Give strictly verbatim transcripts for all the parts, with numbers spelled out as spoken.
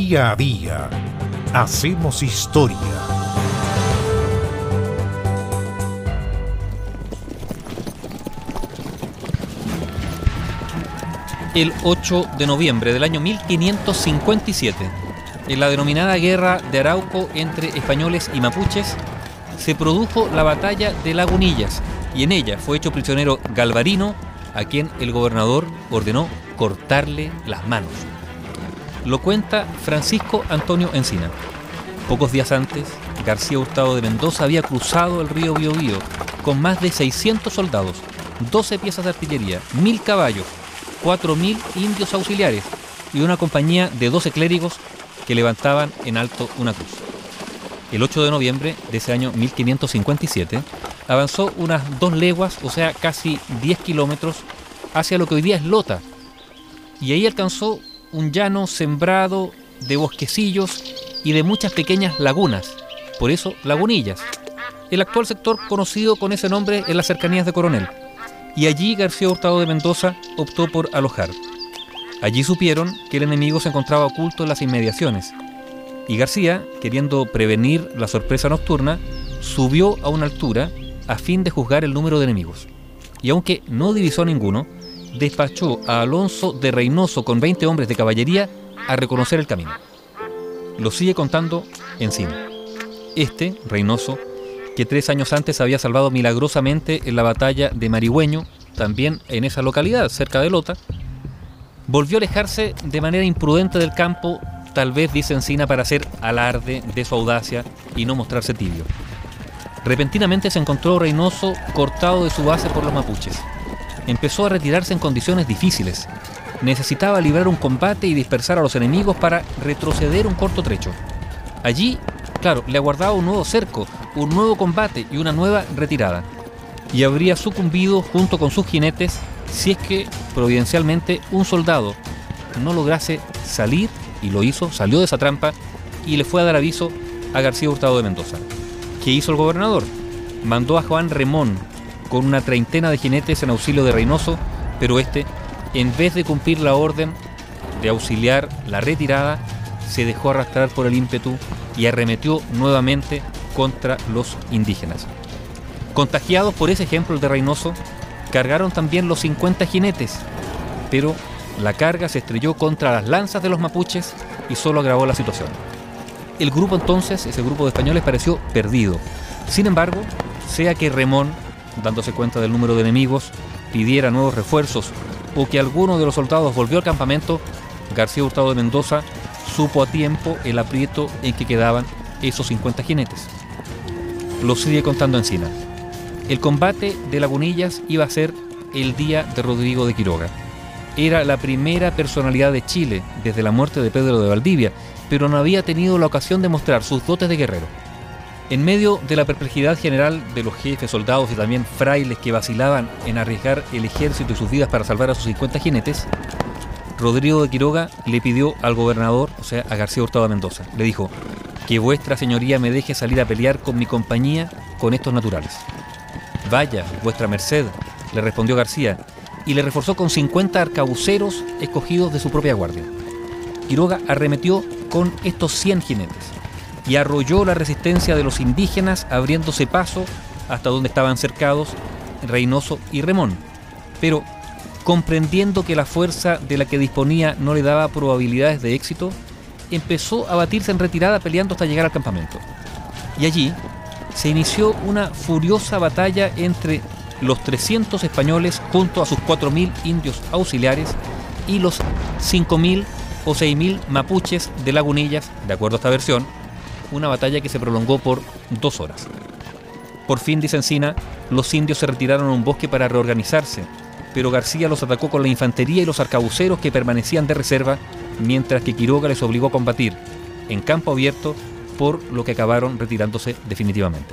Día a día hacemos historia. El ocho de noviembre del año mil quinientos cincuenta y siete, en la denominada Guerra de Arauco entre españoles y mapuches, se produjo la batalla de Lagunillas y en ella fue hecho prisionero Galvarino, a quien el gobernador ordenó cortarle las manos. Lo cuenta Francisco Antonio Encina. Pocos días antes, García Hurtado de Mendoza había cruzado el río Biobío con más de seiscientos soldados, doce piezas de artillería, mil caballos, cuatro mil indios auxiliares y una compañía de doce clérigos que levantaban en alto una cruz. El ocho de noviembre de ese año mil quinientos cincuenta y siete, avanzó unas dos leguas, o sea, casi diez kilómetros, hacia lo que hoy día es Lota, y ahí alcanzó un llano sembrado de bosquecillos y de muchas pequeñas lagunas, por eso Lagunillas, el actual sector conocido con ese nombre en las cercanías de Coronel. Y allí García Hurtado de Mendoza optó por alojar. Allí supieron que el enemigo se encontraba oculto en las inmediaciones, y García, queriendo prevenir la sorpresa nocturna, subió a una altura a fin de juzgar el número de enemigos. Y aunque no divisó a ninguno, despachó a Alonso de Reynoso con veinte hombres de caballería a reconocer el camino. Lo sigue contando Encina. Este, Reynoso, que tres años antes había salvado milagrosamente en la batalla de Marigüeño, también en esa localidad, cerca de Lota, volvió a alejarse de manera imprudente del campo, tal vez, dice Encina, para hacer alarde de su audacia y no mostrarse tibio. Repentinamente se encontró Reynoso cortado de su base por los mapuches. Empezó a retirarse en condiciones difíciles. Necesitaba librar un combate y dispersar a los enemigos para retroceder un corto trecho. Allí, claro, le aguardaba un nuevo cerco, un nuevo combate y una nueva retirada. Y habría sucumbido junto con sus jinetes si es que, providencialmente, un soldado no lograse salir, y lo hizo, salió de esa trampa y le fue a dar aviso a García Hurtado de Mendoza. ¿Qué hizo el gobernador? Mandó a Juan Remón con una treintena de jinetes en auxilio de Reynoso, pero este, en vez de cumplir la orden de auxiliar la retirada, se dejó arrastrar por el ímpetu y arremetió nuevamente contra los indígenas. Contagiados por ese ejemplo de Reynoso, cargaron también los cincuenta jinetes, pero la carga se estrelló contra las lanzas de los mapuches y solo agravó la situación. El grupo entonces, ese grupo de españoles, pareció perdido. Sin embargo, sea que Remón, dándose cuenta del número de enemigos, pidiera nuevos refuerzos o que alguno de los soldados volvió al campamento, García Hurtado de Mendoza supo a tiempo el aprieto en que quedaban esos cincuenta jinetes. Lo sigue contando Encina. El combate de Lagunillas iba a ser el día de Rodrigo de Quiroga. Era la primera personalidad de Chile desde la muerte de Pedro de Valdivia, pero no había tenido la ocasión de mostrar sus dotes de guerrero. En medio de la perplejidad general de los jefes, soldados y también frailes que vacilaban en arriesgar el ejército y sus vidas para salvar a sus cincuenta jinetes, Rodrigo de Quiroga le pidió al gobernador, o sea, a García Hurtado de Mendoza, le dijo: que vuestra señoría me deje salir a pelear con mi compañía con estos naturales. Vaya, vuestra merced, le respondió García, y le reforzó con cincuenta arcabuceros escogidos de su propia guardia. Quiroga arremetió con estos cien jinetes y arrolló la resistencia de los indígenas, abriéndose paso hasta donde estaban cercados Reynoso y Remón. Pero, comprendiendo que la fuerza de la que disponía no le daba probabilidades de éxito, empezó a batirse en retirada peleando hasta llegar al campamento. Y allí se inició una furiosa batalla entre los trescientos españoles junto a sus cuatro mil indios auxiliares y los cinco mil o seis mil mapuches de Lagunillas, de acuerdo a esta versión, una batalla que se prolongó por dos horas. Por fin, dice Encina, los indios se retiraron a un bosque para reorganizarse, pero García los atacó con la infantería y los arcabuceros que permanecían de reserva, mientras que Quiroga les obligó a combatir en campo abierto, por lo que acabaron retirándose definitivamente.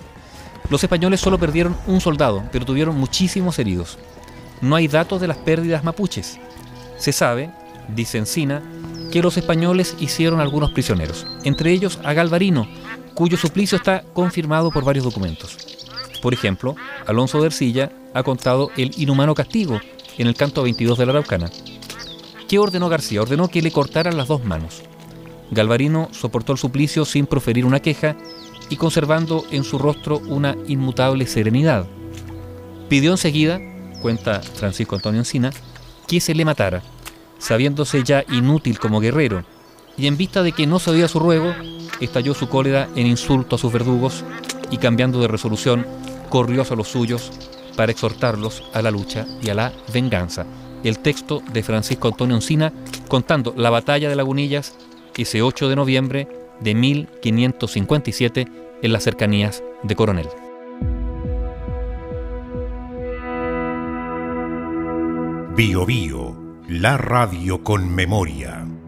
Los españoles solo perdieron un soldado, pero tuvieron muchísimos heridos. No hay datos de las pérdidas mapuches. Se sabe, dice Encina, que los españoles hicieron algunos prisioneros, entre ellos a Galvarino, cuyo suplicio está confirmado por varios documentos. Por ejemplo, Alonso de Ercilla ha contado el inhumano castigo en el canto veintidós de la Araucana. ¿Qué ordenó García? Ordenó que le cortaran las dos manos. Galvarino soportó el suplicio sin proferir una queja y conservando en su rostro una inmutable serenidad. Pidió enseguida, cuenta Francisco Antonio Encina, que se le matara, sabiéndose ya inútil como guerrero, y en vista de que no se oía su ruego, estalló su cólera en insulto a sus verdugos y, cambiando de resolución, corrió hacia los suyos para exhortarlos a la lucha y a la venganza. El texto de Francisco Antonio Encina contando la batalla de Lagunillas ese ocho de noviembre de mil quinientos cincuenta y siete en las cercanías de Coronel. Bio Bio, la radio con memoria.